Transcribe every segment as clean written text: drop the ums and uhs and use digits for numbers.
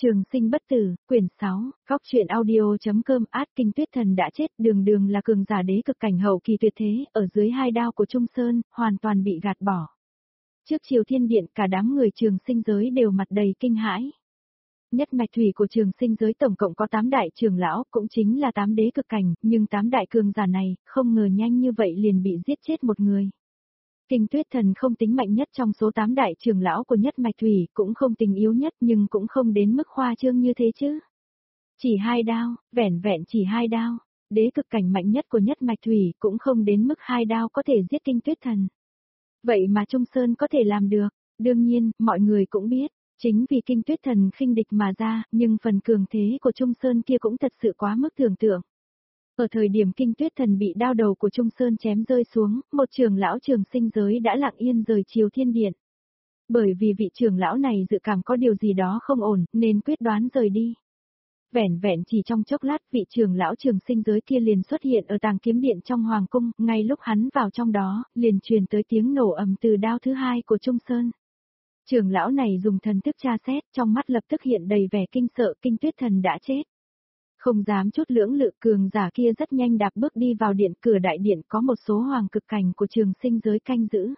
Trường sinh bất tử, quyển 6, góc truyện audio.com. Kinh Tuyết Thần đã chết, đường đường là cường giả đế cực cảnh hậu kỳ tuyệt thế, ở dưới hai đao của Trung Sơn, hoàn toàn bị gạt bỏ. Trước Triều Thiên Điện, cả đám người trường sinh giới đều mặt đầy kinh hãi. Nhất mạch thủy của trường sinh giới tổng cộng có 8 đại trưởng lão, cũng chính là 8 đế cực cảnh, nhưng 8 đại cường giả này, không ngờ nhanh như vậy liền bị giết chết một người. Kinh Tuyết Thần không tính mạnh nhất trong số 8 đại trưởng lão của nhất mạch thủy, cũng không tính yếu nhất nhưng cũng không đến mức khoa trương như thế chứ. Chỉ 2 đao, vẻn vẹn chỉ 2 đao, đế cực cảnh mạnh nhất của nhất mạch thủy cũng không đến mức 2 đao có thể giết Kinh Tuyết Thần. Vậy mà Trung Sơn có thể làm được, đương nhiên, mọi người cũng biết, chính vì Kinh Tuyết Thần khinh địch mà ra, nhưng phần cường thế của Trung Sơn kia cũng thật sự quá mức tưởng tượng. Ở thời điểm Kinh Tuyết Thần bị đao đầu của Trung Sơn chém rơi xuống, một trưởng lão trường sinh giới đã lặng yên rời Triều Thiên Điện. Bởi vì vị trưởng lão này dự cảm có điều gì đó không ổn, nên quyết đoán rời đi. Vẻn vẹn chỉ trong chốc lát, vị trưởng lão trường sinh giới kia liền xuất hiện ở tàng kiếm điện trong hoàng cung, ngay lúc hắn vào trong đó, liền truyền tới tiếng nổ ầm từ đao thứ hai của Trung Sơn. Trưởng lão này dùng thần thức tra xét, trong mắt lập tức hiện đầy vẻ kinh sợ, Kinh Tuyết Thần đã chết. Không dám chút lưỡng lự, cường giả kia rất nhanh đạp bước đi vào điện, cửa đại điện có một số hoàng cực cảnh của trường sinh giới canh giữ.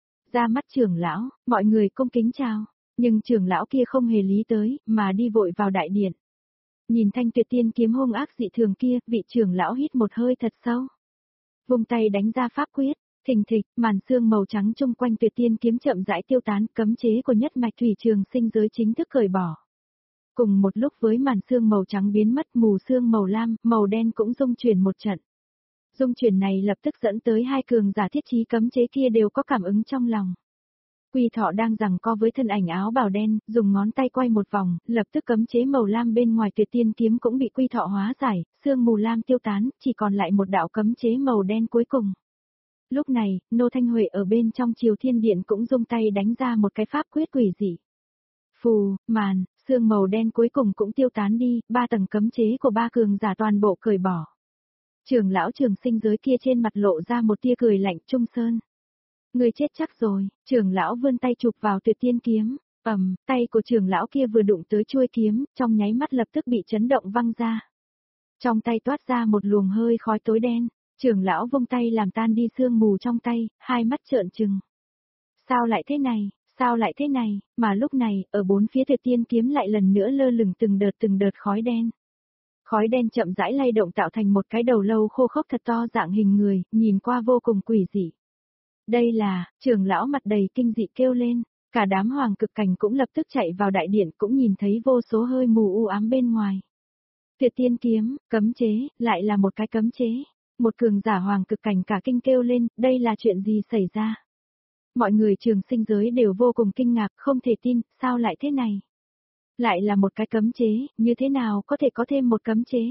Ra mắt trưởng lão, mọi người cung kính chào, nhưng trưởng lão kia không hề lý tới, mà đi vội vào đại điện. Nhìn thanh tuyệt tiên kiếm hung ác dị thường kia, vị trưởng lão hít một hơi thật sâu. Vung tay đánh ra pháp quyết, thình thịch, màn sương màu trắng chung quanh tuyệt tiên kiếm chậm rãi tiêu tán, cấm chế của nhất mạch thủy trường sinh giới chính thức cởi bỏ. Cùng một lúc với màn sương màu trắng biến mất, mù sương màu lam, màu đen cũng rung chuyển một trận. Rung chuyển này lập tức dẫn tới hai cường giả thiết trí cấm chế kia đều có cảm ứng trong lòng. Quy Thọ đang giằng co với thân ảnh áo bào đen, dùng ngón tay quay một vòng, lập tức cấm chế màu lam bên ngoài tuyệt tiên kiếm cũng bị Quy Thọ hóa giải, sương mù lam tiêu tán, chỉ còn lại một đạo cấm chế màu đen cuối cùng. Lúc này, Nô Thanh Huệ ở bên trong Triều Thiên Điện cũng dung tay đánh ra một cái pháp quyết quỷ dị. Phù, màn, sương màu đen cuối cùng cũng tiêu tán đi, 3 tầng cấm chế của 3 cường giả toàn bộ cởi bỏ. Trưởng lão trường sinh giới kia trên mặt lộ ra một tia cười lạnh. Trung Sơn, người chết chắc rồi. Trưởng lão vươn tay chụp vào tuyệt tiên kiếm, tay của trưởng lão kia vừa đụng tới chuôi kiếm, trong nháy mắt lập tức bị chấn động văng ra. Trong tay toát ra một luồng hơi khói tối đen, trưởng lão vung tay làm tan đi sương mù trong tay, hai mắt trợn trừng. Sao lại thế này? Sao lại thế này, mà lúc này, ở bốn phía tuyệt tiên kiếm lại lần nữa lơ lửng từng đợt khói đen. Khói đen chậm rãi lay động tạo thành một cái đầu lâu khô khốc thật to dạng hình người, nhìn qua vô cùng quỷ dị. Đây là, trưởng lão mặt đầy kinh dị kêu lên, cả đám hoàng cực cảnh cũng lập tức chạy vào đại điện cũng nhìn thấy vô số hơi mù u ám bên ngoài. Tuyệt tiên kiếm, cấm chế, lại là một cái cấm chế. Một cường giả hoàng cực cảnh cả kinh kêu lên, đây là chuyện gì xảy ra? Mọi người trường sinh giới đều vô cùng kinh ngạc, không thể tin, sao lại thế này? Lại là một cái cấm chế, như thế nào có thể có thêm một cấm chế?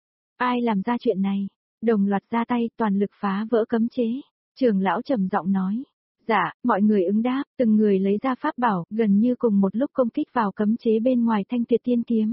Ai làm ra chuyện này? Đồng loạt ra tay, toàn lực phá vỡ cấm chế. Trưởng lão trầm giọng nói. Dạ, mọi người ứng đáp, từng người lấy ra pháp bảo, gần như cùng một lúc công kích vào cấm chế bên ngoài thanh tuyệt tiên kiếm.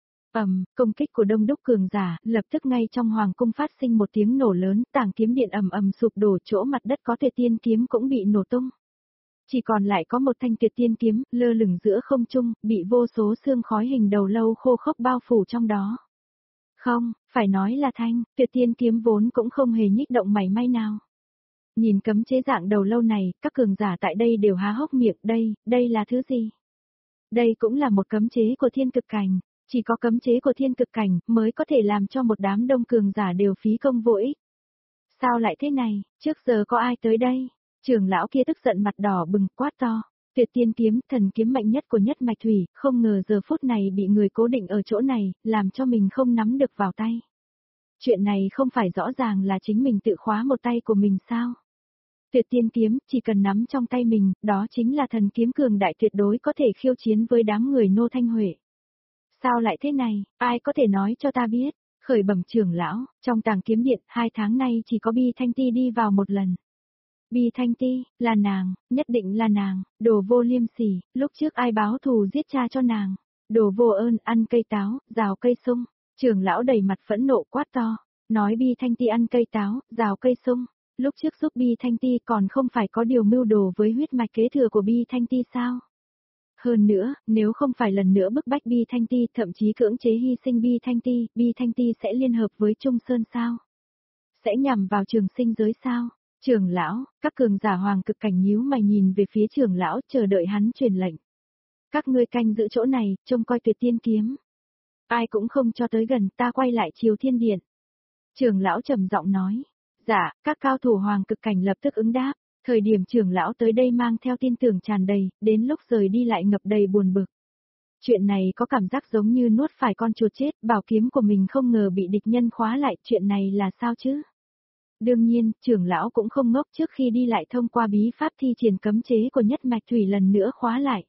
Công kích của đông đúc cường giả, lập tức ngay trong hoàng cung phát sinh một tiếng nổ lớn, tảng kiếm điện ầm sụp đổ, chỗ mặt đất có tuyệt tiên kiếm cũng bị nổ tung. Chỉ còn lại có một thanh tuyệt tiên kiếm, lơ lửng giữa không trung, bị vô số sương khói hình đầu lâu khô khốc bao phủ trong đó. Không, phải nói là thanh, tuyệt tiên kiếm vốn cũng không hề nhích động mảy may nào. Nhìn cấm chế dạng đầu lâu này, các cường giả tại đây đều há hốc miệng, đây là thứ gì? Đây cũng là một cấm chế của thiên cực cảnh. Chỉ có cấm chế của thiên cực cảnh mới có thể làm cho một đám đông cường giả đều phí công vô ích. Sao lại thế này, trước giờ có ai tới đây? Trưởng lão kia tức giận mặt đỏ bừng quát to. Tuyệt tiên kiếm, thần kiếm mạnh nhất của nhất mạch thủy, không ngờ giờ phút này bị người cố định ở chỗ này, làm cho mình không nắm được vào tay. Chuyện này không phải rõ ràng là chính mình tự khóa một tay của mình sao? Tuyệt tiên kiếm, chỉ cần nắm trong tay mình, đó chính là thần kiếm cường đại tuyệt đối có thể khiêu chiến với đám người Nô Thanh Huệ. Sao lại thế này, ai có thể nói cho ta biết? Khởi bẩm trưởng lão, trong tàng kiếm điện, 2 tháng nay chỉ có Bi Thanh Ti đi vào một lần. Bi Thanh Ti, là nàng, nhất định là nàng, đồ vô liêm sỉ, lúc trước ai báo thù giết cha cho nàng, đồ vô ơn, ăn cây táo, rào cây sung. Trưởng lão đầy mặt phẫn nộ quát to, nói Bi Thanh Ti ăn cây táo, rào cây sung, lúc trước giúp Bi Thanh Ti còn không phải có điều mưu đồ với huyết mạch kế thừa của Bi Thanh Ti sao? Hơn nữa, nếu không phải lần nữa bức bách Bi Thanh Ti, thậm chí cưỡng chế hy sinh Bi Thanh Ti sẽ liên hợp với Trung Sơn sao? Sẽ nhằm vào Trường Sinh giới sao? Trưởng lão, các cường giả hoàng cực cảnh nhíu mày nhìn về phía trưởng lão chờ đợi hắn truyền lệnh. Các ngươi canh giữ chỗ này, trông coi Tuyệt Tiên kiếm. Ai cũng không cho tới gần, ta quay lại Triều Thiên Điện. Trưởng lão trầm giọng nói. Dạ, các cao thủ hoàng cực cảnh lập tức ứng đáp. Thời điểm trưởng lão tới đây mang theo tin tưởng tràn đầy, đến lúc rời đi lại ngập đầy buồn bực. Chuyện này có cảm giác giống như nuốt phải con chuột chết, bảo kiếm của mình không ngờ bị địch nhân khóa lại, chuyện này là sao chứ? Đương nhiên, trưởng lão cũng không ngốc, trước khi đi lại thông qua bí pháp thi triển cấm chế của nhất mạch thủy lần nữa khóa lại.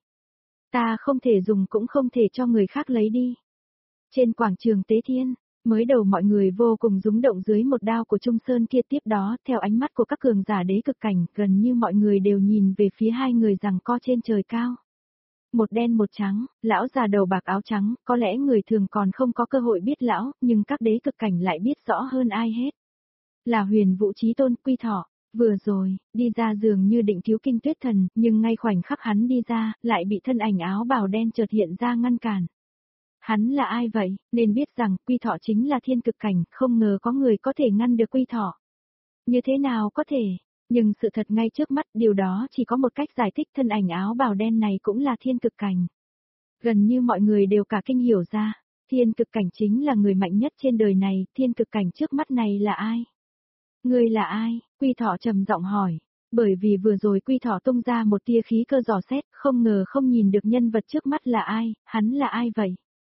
Ta không thể dùng cũng không thể cho người khác lấy đi. Trên quảng trường Tế Thiên, mới đầu mọi người vô cùng rúng động dưới một đao của Trung Sơn kia, tiếp đó, theo ánh mắt của các cường giả đế cực cảnh, gần như mọi người đều nhìn về phía hai người giằng co trên trời cao. Một đen một trắng, lão già đầu bạc áo trắng, có lẽ người thường còn không có cơ hội biết lão, nhưng các đế cực cảnh lại biết rõ hơn ai hết. Là Huyền Vũ Chí Tôn Quy Thọ, vừa rồi, đi ra dường như định cứu Kinh Tuyết Thần, nhưng ngay khoảnh khắc hắn đi ra, lại bị thân ảnh áo bào đen chợt hiện ra ngăn cản. Hắn là ai vậy, nên biết rằng Quy Thọ chính là thiên cực cảnh, không ngờ có người có thể ngăn được Quy Thọ. Như thế nào có thể, nhưng sự thật ngay trước mắt, điều đó chỉ có một cách giải thích, thân ảnh áo bào đen này cũng là thiên cực cảnh. Gần như mọi người đều cả kinh hiểu ra, thiên cực cảnh chính là người mạnh nhất trên đời này, thiên cực cảnh trước mắt này là ai? Ngươi là ai? Quy Thọ trầm giọng hỏi, bởi vì vừa rồi Quy Thọ tung ra một tia khí cơ dò xét, không ngờ không nhìn được nhân vật trước mắt là ai, hắn là ai vậy?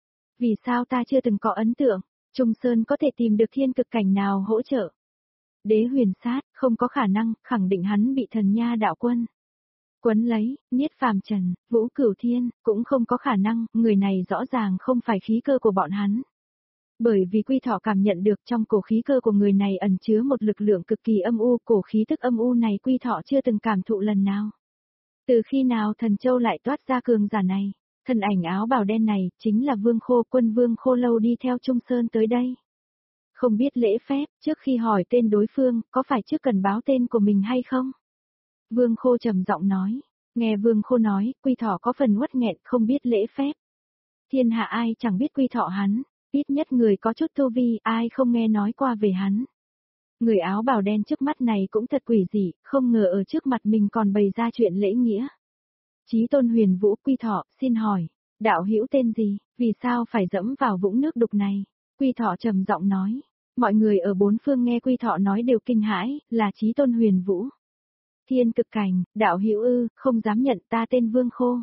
Vì sao ta chưa từng có ấn tượng, Trung Sơn có thể tìm được thiên cực cảnh nào hỗ trợ? Đế Huyền Sát, không có khả năng, khẳng định hắn bị thần nha đạo quân quấn lấy, Niết Phàm Trần, Vũ Cửu Thiên, cũng không có khả năng, người này rõ ràng không phải khí cơ của bọn hắn. Bởi vì Quy Thọ cảm nhận được trong cổ khí cơ của người này ẩn chứa một lực lượng cực kỳ âm u, cổ khí tức âm u này Quy Thọ chưa từng cảm thụ lần nào. Từ khi nào Thần Châu lại toát ra cường giả này? Thân ảnh áo bào đen này, chính là Vương Khô, quân Vương Khô Lâu đi theo Trung Sơn tới đây. Không biết lễ phép, trước khi hỏi tên đối phương, có phải trước cần báo tên của mình hay không? Vương Khô trầm giọng nói. Nghe Vương Khô nói, Quy Thọ có phần uất nghẹn, không biết lễ phép. Thiên hạ ai chẳng biết Quy Thọ hắn, ít nhất người có chút tu vi, ai không nghe nói qua về hắn. Người áo bào đen trước mắt này cũng thật quỷ dị, không ngờ ở trước mặt mình còn bày ra chuyện lễ nghĩa. Chí Tôn Huyền Vũ, Quy Thọ, xin hỏi, đạo hữu tên gì, vì sao phải dẫm vào vũng nước đục này? Quy Thọ trầm giọng nói. Mọi người ở bốn phương nghe Quy Thọ nói đều kinh hãi, là Chí Tôn Huyền Vũ. Thiên cực cảnh, đạo hữu ư, không dám nhận, ta tên Vương Khô.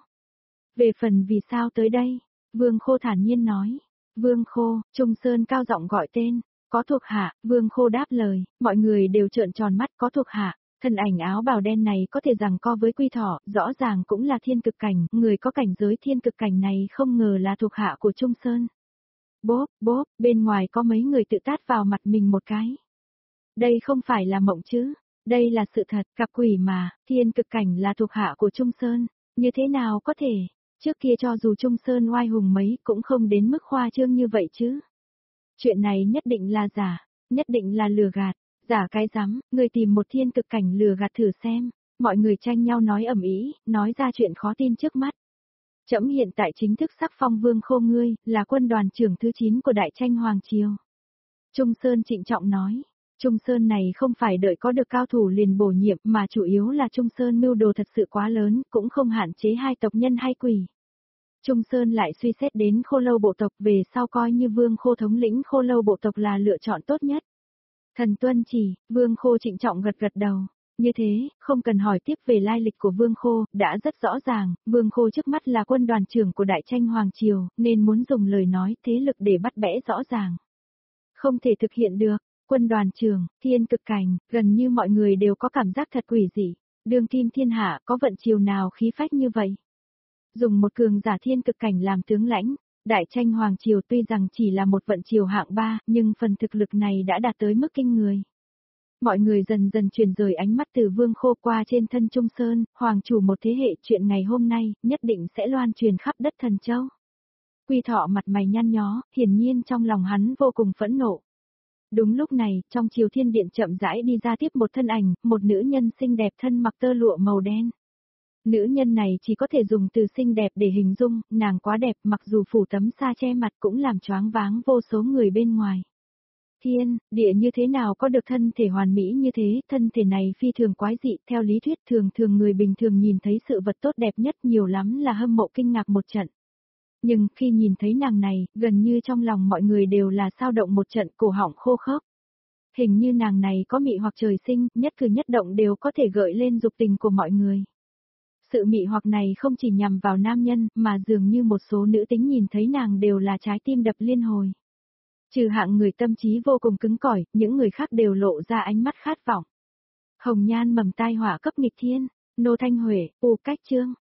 Về phần vì sao tới đây, Vương Khô thản nhiên nói. Vương Khô, Trung Sơn cao giọng gọi tên, có thuộc hạ, Vương Khô đáp lời, mọi người đều trợn tròn mắt, có thuộc hạ. Thân ảnh áo bào đen này có thể giằng co với Quy Thọ, rõ ràng cũng là thiên cực cảnh, người có cảnh giới thiên cực cảnh này không ngờ là thuộc hạ của Trung Sơn. Bốp, bốp, bên ngoài có mấy người tự tát vào mặt mình một cái. Đây không phải là mộng chứ, đây là sự thật, gặp quỷ mà, thiên cực cảnh là thuộc hạ của Trung Sơn, như thế nào có thể, trước kia cho dù Trung Sơn oai hùng mấy cũng không đến mức khoa trương như vậy chứ. Chuyện này nhất định là giả, nhất định là lừa gạt. Giả cái rắm, người tìm một thiên cực cảnh lừa gạt thử xem, mọi người tranh nhau nói ầm ĩ, nói ra chuyện khó tin trước mắt. Trẫm hiện tại chính thức sắc phong Vương Khô ngươi, là quân đoàn trưởng thứ 9 của Đại Tranh Hoàng Triều. Trung Sơn trịnh trọng nói, Trung Sơn này không phải đợi có được cao thủ liền bổ nhiệm mà chủ yếu là Trung Sơn mưu đồ thật sự quá lớn, cũng không hạn chế hai tộc nhân hay quỷ. Trung Sơn lại suy xét đến Khô Lâu bộ tộc về sau coi như Vương Khô thống lĩnh Khô Lâu bộ tộc là lựa chọn tốt nhất. Thần tuân chỉ, Vương Khô trịnh trọng gật gật đầu. Như thế, không cần hỏi tiếp về lai lịch của Vương Khô, đã rất rõ ràng, Vương Khô trước mắt là quân đoàn trưởng của Đại Tranh Hoàng Triều, nên muốn dùng lời nói thế lực để bắt bẽ rõ ràng. Không thể thực hiện được, quân đoàn trưởng, thiên cực cảnh, gần như mọi người đều có cảm giác thật quỷ dị, đương kim thiên hạ có vận chiều nào khí phách như vậy. Dùng một cường giả thiên cực cảnh làm tướng lãnh, Đại Tranh Hoàng Triều tuy rằng chỉ là một vận triều hạng 3, nhưng phần thực lực này đã đạt tới mức kinh người. Mọi người dần dần chuyển rời ánh mắt từ Vương Khô qua trên thân Trung Sơn, Hoàng chủ một thế hệ chuyện ngày hôm nay, nhất định sẽ loan truyền khắp đất Thần Châu. Quy Thọ mặt mày nhăn nhó, hiển nhiên trong lòng hắn vô cùng phẫn nộ. Đúng lúc này, trong Triều Thiên Điện chậm rãi đi ra tiếp một thân ảnh, một nữ nhân xinh đẹp thân mặc tơ lụa màu đen. Nữ nhân này chỉ có thể dùng từ xinh đẹp để hình dung, nàng quá đẹp mặc dù phủ tấm sa che mặt cũng làm choáng váng vô số người bên ngoài. Thiên, địa như thế nào có được thân thể hoàn mỹ như thế, thân thể này phi thường quái dị, theo lý thuyết thường thường người bình thường nhìn thấy sự vật tốt đẹp nhất nhiều lắm là hâm mộ kinh ngạc một trận. Nhưng khi nhìn thấy nàng này, gần như trong lòng mọi người đều là xao động một trận, cổ họng khô khốc. Hình như nàng này có mị hoặc trời sinh, nhất cử nhất động đều có thể gợi lên dục tình của mọi người. Sự mị hoặc này không chỉ nhằm vào nam nhân, mà dường như một số nữ tính nhìn thấy nàng đều là trái tim đập liên hồi. Trừ hạng người tâm trí vô cùng cứng cỏi, những người khác đều lộ ra ánh mắt khát vọng. Hồng nhan mầm tai họa cấp nghịch thiên, Nô Thanh Huệ, U Cách Trương.